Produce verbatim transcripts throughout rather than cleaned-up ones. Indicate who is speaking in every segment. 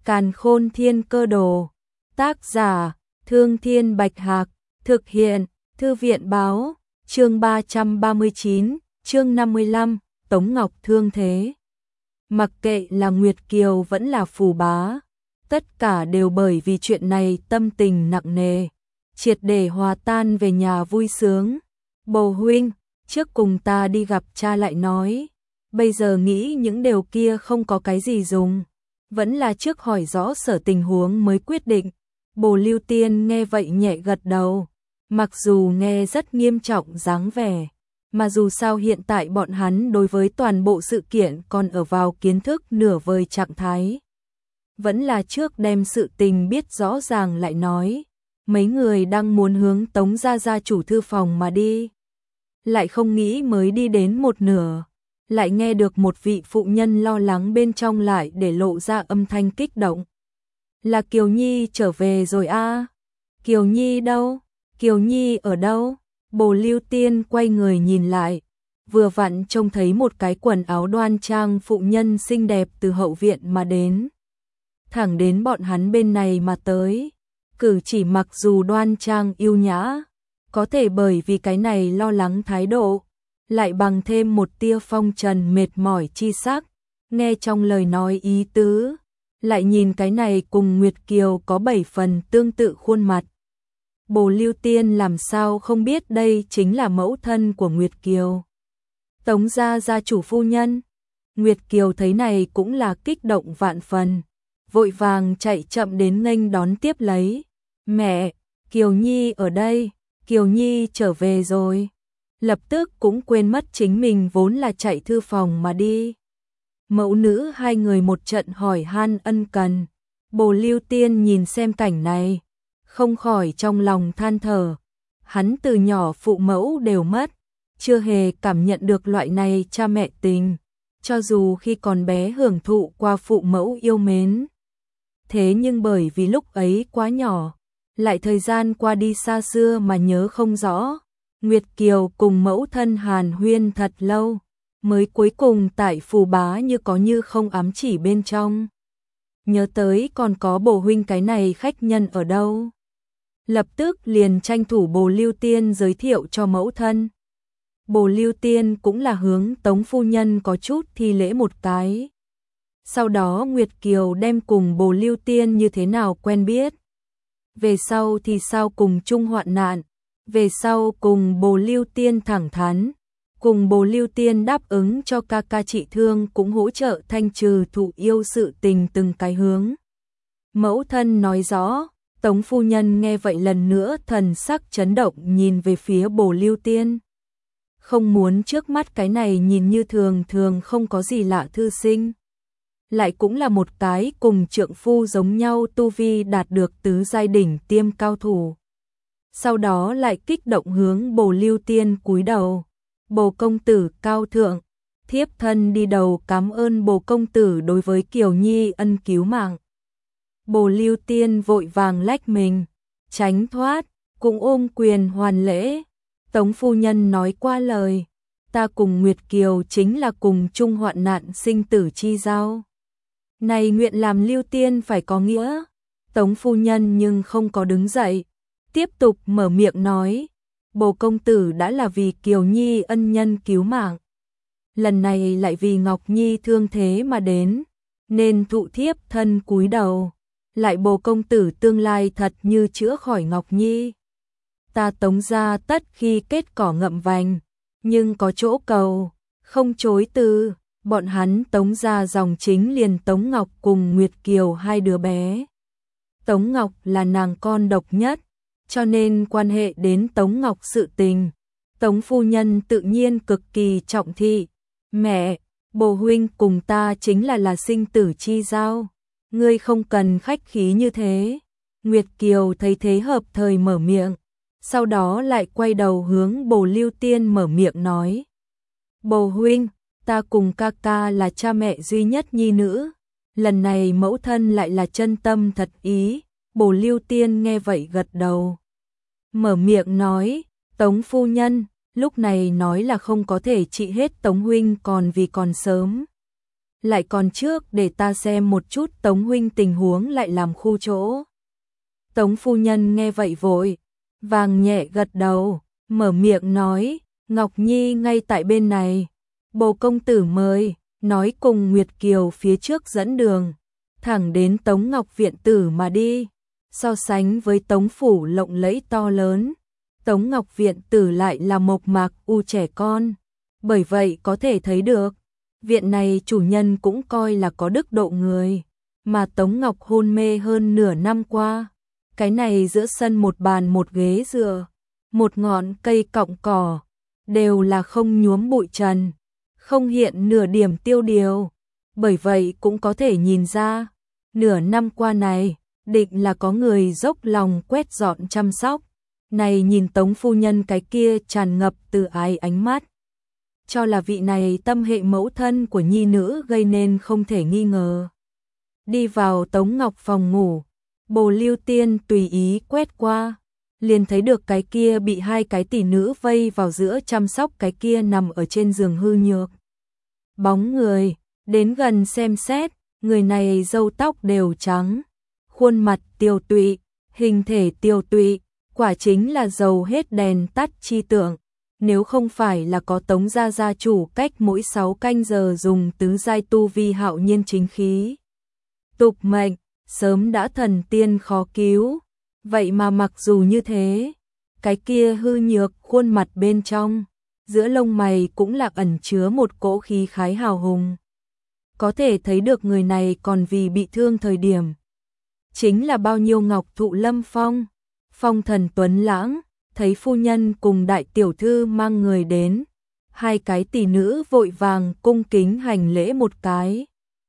Speaker 1: Càn Khôn Thiên Cơ Đồ. Tác giả: Thương Thiên Bạch Hạc. Thực hiện: Thư viện báo. Chương ba trăm ba mươi chín, chương năm mươi lăm, Tống Ngọc thương thế. Mặc kệ là Nguyệt Kiều vẫn là Phù Bá, tất cả đều bởi vì chuyện này tâm tình nặng nề, triệt để hòa tan về nhà vui sướng. Bồ huynh, trước cùng ta đi gặp cha lại nói, bây giờ nghĩ những điều kia không có cái gì dùng, vẫn là trước hỏi rõ sở tình huống mới quyết định. Bồ Lưu Tiên nghe vậy nhẹ gật đầu, mặc dù nghe rất nghiêm trọng dáng vẻ, mà dù sao hiện tại bọn hắn đối với toàn bộ sự kiện còn ở vào kiến thức nửa vời trạng thái. Vẫn là trước đem sự tình biết rõ ràng lại nói, mấy người đang muốn hướng Tống gia gia chủ thư phòng mà đi. Lại không nghĩ mới đi đến một nửa, lại nghe được một vị phụ nhân lo lắng bên trong lại để lộ ra âm thanh kích động. Là Kiều Nhi trở về rồi a? À? Kiều Nhi đâu? Kiều Nhi ở đâu? Bồ Lưu Tiên quay người nhìn lại, vừa vặn trông thấy một cái quần áo đoan trang phụ nhân xinh đẹp từ hậu viện mà đến. Thẳng đến bọn hắn bên này mà tới, cử chỉ mặc dù đoan trang yêu nhã, có thể bởi vì cái này lo lắng thái độ, lại bằng thêm một tia phong trần mệt mỏi chi sắc, nghe trong lời nói ý tứ, lại nhìn cái này cùng Nguyệt Kiều có bảy phần tương tự khuôn mặt. Bồ Lưu Tiên làm sao không biết đây chính là mẫu thân của Nguyệt Kiều. Tống gia gia chủ phu nhân. Nguyệt Kiều thấy này cũng là kích động vạn phần, vội vàng chạy chậm đến nghênh đón tiếp lấy. Mẹ, Kiều Nhi ở đây, Kiều Nhi trở về rồi. Lập tức cũng quên mất chính mình vốn là chạy thư phòng mà đi. Mẫu nữ hai người một trận hỏi han ân cần. Bồ Lưu Tiên nhìn xem cảnh này, không khỏi trong lòng than thở. Hắn từ nhỏ phụ mẫu đều mất, chưa hề cảm nhận được loại này cha mẹ tình, cho dù khi còn bé hưởng thụ qua phụ mẫu yêu mến. Thế nhưng bởi vì lúc ấy quá nhỏ, lại thời gian qua đi xa xưa mà nhớ không rõ, Nguyệt Kiều cùng mẫu thân hàn huyên thật lâu, mới cuối cùng tại Phù Bá như có như không ám chỉ bên trong. Nhớ tới còn có Bồ huynh cái này khách nhân ở đâu. Lập tức liền tranh thủ Bồ Lưu Tiên giới thiệu cho mẫu thân. Bồ Lưu Tiên cũng là hướng Tống phu nhân có chút thi lễ một cái. Sau đó Nguyệt Kiều đem cùng Bồ Lưu Tiên như thế nào quen biết. Về sau thì sao cùng chung hoạn nạn, về sau cùng Bồ Lưu Tiên thẳng thắn, cùng Bồ Lưu Tiên đáp ứng cho ca ca trị thương cũng hỗ trợ thanh trừ thụ yêu sự tình từng cái hướng. Mẫu thân nói rõ. Tống phu nhân nghe vậy lần nữa thần sắc chấn động nhìn về phía Bồ Lưu Tiên. Không muốn trước mắt cái này nhìn như thường thường không có gì lạ thư sinh, lại cũng là một cái cùng trượng phu giống nhau tu vi đạt được tứ giai đỉnh tiêm cao thủ. Sau đó lại kích động hướng Bồ Lưu Tiên cúi đầu. Bồ công tử cao thượng, thiếp thân đi đầu cảm ơn Bồ công tử đối với Kiều Nhi ân cứu mạng. Bồ Lưu Tiên vội vàng lách mình, tránh thoát, cũng ôm quyền hoàn lễ. Tống phu nhân nói qua lời, ta cùng Nguyệt Kiều chính là cùng chung hoạn nạn sinh tử chi giao. Này nguyện làm Lưu Tiên phải có nghĩa. Tống phu nhân nhưng không có đứng dậy, tiếp tục mở miệng nói, Bồ công tử đã là vì Kiều Nhi ân nhân cứu mạng, lần này lại vì Ngọc Nhi thương thế mà đến, nên thụ thiếp thân cúi đầu. Lại Bồ công tử tương lai thật như chữa khỏi Ngọc Nhi. Ta Tống gia tất khi kết cỏ ngậm vành, nhưng có chỗ cầu, không chối từ. Bọn hắn Tống gia dòng chính liền Tống Ngọc cùng Nguyệt Kiều hai đứa bé. Tống Ngọc là nàng con độc nhất, cho nên quan hệ đến Tống Ngọc sự tình, Tống phu nhân tự nhiên cực kỳ trọng thị. Mẹ, Bồ huynh cùng ta chính là là sinh tử chi giao, ngươi không cần khách khí như thế. Nguyệt Kiều thấy thế hợp thời mở miệng, sau đó lại quay đầu hướng Bồ Lưu Tiên mở miệng nói. Bồ huynh, ta cùng ca ca là cha mẹ duy nhất nhi nữ, lần này mẫu thân lại là chân tâm thật ý. Bồ Lưu Tiên nghe vậy gật đầu, mở miệng nói, Tống phu nhân, lúc này nói là không có thể trị hết Tống huynh còn vì còn sớm. lại còn trước để ta xem một chút Tống huynh tình huống lại làm khu chỗ. Tống phu nhân nghe vậy vội vàng nhẹ gật đầu, mở miệng nói, Ngọc Nhi ngay tại bên này. Bồ công tử mời, nói cùng Nguyệt Kiều phía trước dẫn đường, thẳng đến Tống Ngọc viện tử mà đi. So sánh với Tống phủ lộng lẫy to lớn, Tống Ngọc viện tử lại là mộc mạc u trẻ con. Bởi vậy có thể thấy được, viện này chủ nhân cũng coi là có đức độ người, mà Tống Ngọc hôn mê hơn nửa năm qua. Cái này giữa sân một bàn một ghế dựa, một ngọn cây cọng cỏ, đều là không nhuốm bụi trần, không hiện nửa điểm tiêu điều. Bởi vậy cũng có thể nhìn ra, nửa năm qua này, định là có người dốc lòng quét dọn chăm sóc. Này nhìn Tống phu nhân cái kia tràn ngập từ ái ánh mắt, cho là vị này tâm hệ mẫu thân của nhi nữ gây nên không thể nghi ngờ. Đi vào Tống Ngọc phòng ngủ, Bồ Lưu Tiên tùy ý quét qua, liền thấy được cái kia bị hai cái tỷ nữ vây vào giữa chăm sóc cái kia nằm ở trên giường hư nhược bóng người. Đến gần xem xét, người này râu tóc đều trắng, khuôn mặt tiều tụy, hình thể tiều tụy, quả chính là dầu hết đèn tắt chi tượng. Nếu không phải là có Tống gia gia chủ cách mỗi sáu canh giờ dùng tứ giai tu vi hạo nhiên chính khí tục mệnh, sớm đã thần tiên khó cứu. Vậy mà mặc dù như thế, cái kia hư nhược khuôn mặt bên trong, giữa lông mày cũng là ẩn chứa một cỗ khí khái hào hùng. Có thể thấy được người này còn vì bị thương thời điểm, chính là bao nhiêu ngọc thụ lâm phong, phong thần tuấn lãng. Thấy phu nhân cùng đại tiểu thư mang người đến, hai cái tỷ nữ vội vàng cung kính hành lễ một cái,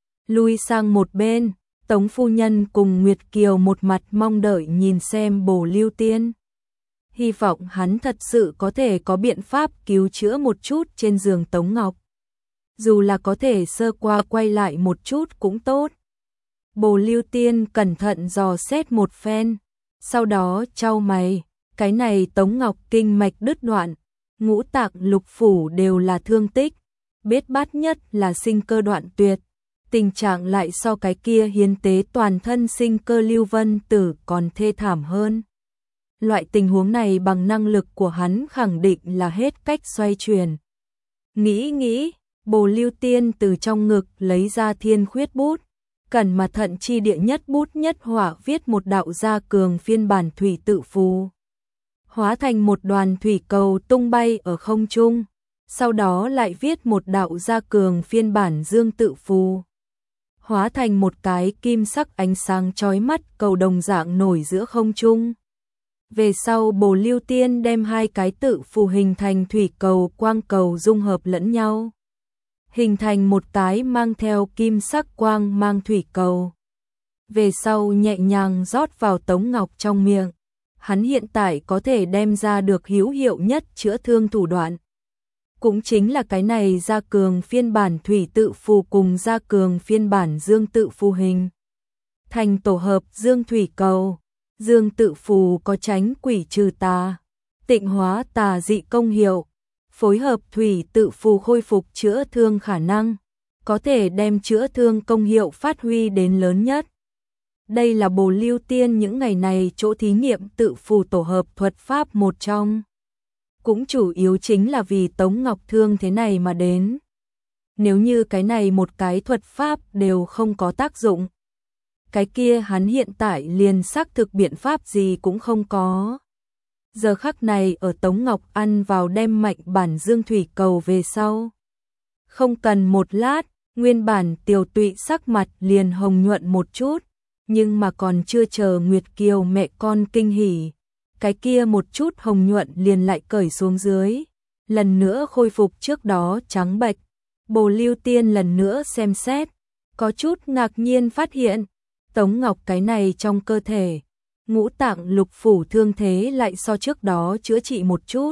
Speaker 1: lui sang một bên. Tống phu nhân cùng Nguyệt Kiều một mặt mong đợi nhìn xem Bồ Lưu Tiên, hy vọng hắn thật sự có thể có biện pháp cứu chữa một chút trên giường Tống Ngọc, dù là có thể sơ qua quay lại một chút cũng tốt. Bồ Lưu Tiên cẩn thận dò xét một phen, sau đó chau mày. Cái này Tống Ngọc kinh mạch đứt đoạn, ngũ tạng lục phủ đều là thương tích, bết bát nhất là sinh cơ đoạn tuyệt, tình trạng lại so cái kia hiến tế toàn thân sinh cơ Lưu Vân Tử còn thê thảm hơn. Loại tình huống này bằng năng lực của hắn khẳng định là hết cách xoay chuyển. Nghĩ nghĩ, Bồ Lưu Tiên từ trong ngực lấy ra thiên khuyết bút, cẩn mà thận chi địa nhất bút nhất hỏa viết một đạo gia cường phiên bản thủy tự phù, hóa thành một đoàn thủy cầu tung bay ở không trung, sau đó lại viết một đạo gia cường phiên bản dương tự phù, hóa thành một cái kim sắc ánh sáng chói mắt cầu đồng dạng nổi giữa không trung. Về sau Bồ Lưu Tiên đem hai cái tự phù hình thành thủy cầu quang cầu dung hợp lẫn nhau, hình thành một cái mang theo kim sắc quang mang thủy cầu. Về sau nhẹ nhàng rót vào Tống Ngọc trong miệng. Hắn hiện tại có thể đem ra được hữu hiệu nhất chữa thương thủ đoạn, cũng chính là cái này gia cường phiên bản thủy tự phù cùng gia cường phiên bản dương tự phù hình thành tổ hợp dương thủy cầu. Dương tự phù có tránh quỷ trừ tà, tịnh hóa tà dị công hiệu, phối hợp thủy tự phù khôi phục chữa thương khả năng, có thể đem chữa thương công hiệu phát huy đến lớn nhất. Đây là Bồ Lưu Tiên những ngày này chỗ thí nghiệm tự phù tổ hợp thuật pháp một trong. Cũng chủ yếu chính là vì Tống Ngọc thương thế này mà đến. Nếu như cái này một cái thuật pháp đều không có tác dụng, cái kia hắn hiện tại liền xác thực biện pháp gì cũng không có. Giờ khắc này ở Tống Ngọc ăn vào đem mạnh bản dương thủy cầu về sau, không cần một lát, nguyên bản tiều tụy sắc mặt liền hồng nhuận một chút. Nhưng mà còn chưa chờ Nguyệt Kiều mẹ con kinh hỉ, cái kia một chút hồng nhuận liền lại cởi xuống dưới, lần nữa khôi phục trước đó trắng bệch. Bồ Lưu Tiên lần nữa xem xét, có chút ngạc nhiên phát hiện, Tống Ngọc cái này trong cơ thể, ngũ tạng lục phủ thương thế lại so trước đó chữa trị một chút.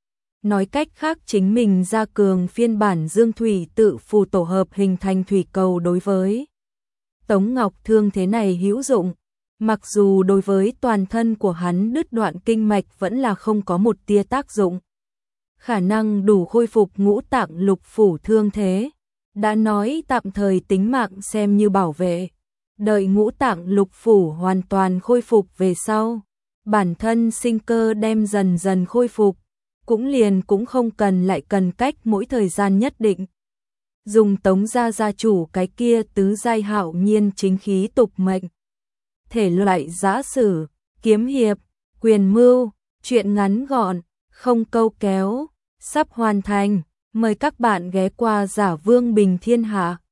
Speaker 1: Nói cách khác chính mình gia cường phiên bản dương thủy tự phù tổ hợp hình thành thủy cầu đối với Tống Ngọc thương thế này hữu dụng, mặc dù đối với toàn thân của hắn đứt đoạn kinh mạch vẫn là không có một tia tác dụng. Khả năng đủ khôi phục ngũ tạng lục phủ thương thế, đã nói tạm thời tính mạng xem như bảo vệ, đợi ngũ tạng lục phủ hoàn toàn khôi phục về sau, bản thân sinh cơ đem dần dần khôi phục, cũng liền cũng không cần lại cần cách mỗi thời gian nhất định. Dùng Tống gia gia chủ cái kia tứ giai hạo nhiên chính khí tục mệnh. Thể loại giã sử, kiếm hiệp, quyền mưu, truyện ngắn gọn, không câu kéo, sắp hoàn thành. Mời các bạn ghé qua Giả Vương Bình Thiên Hạ.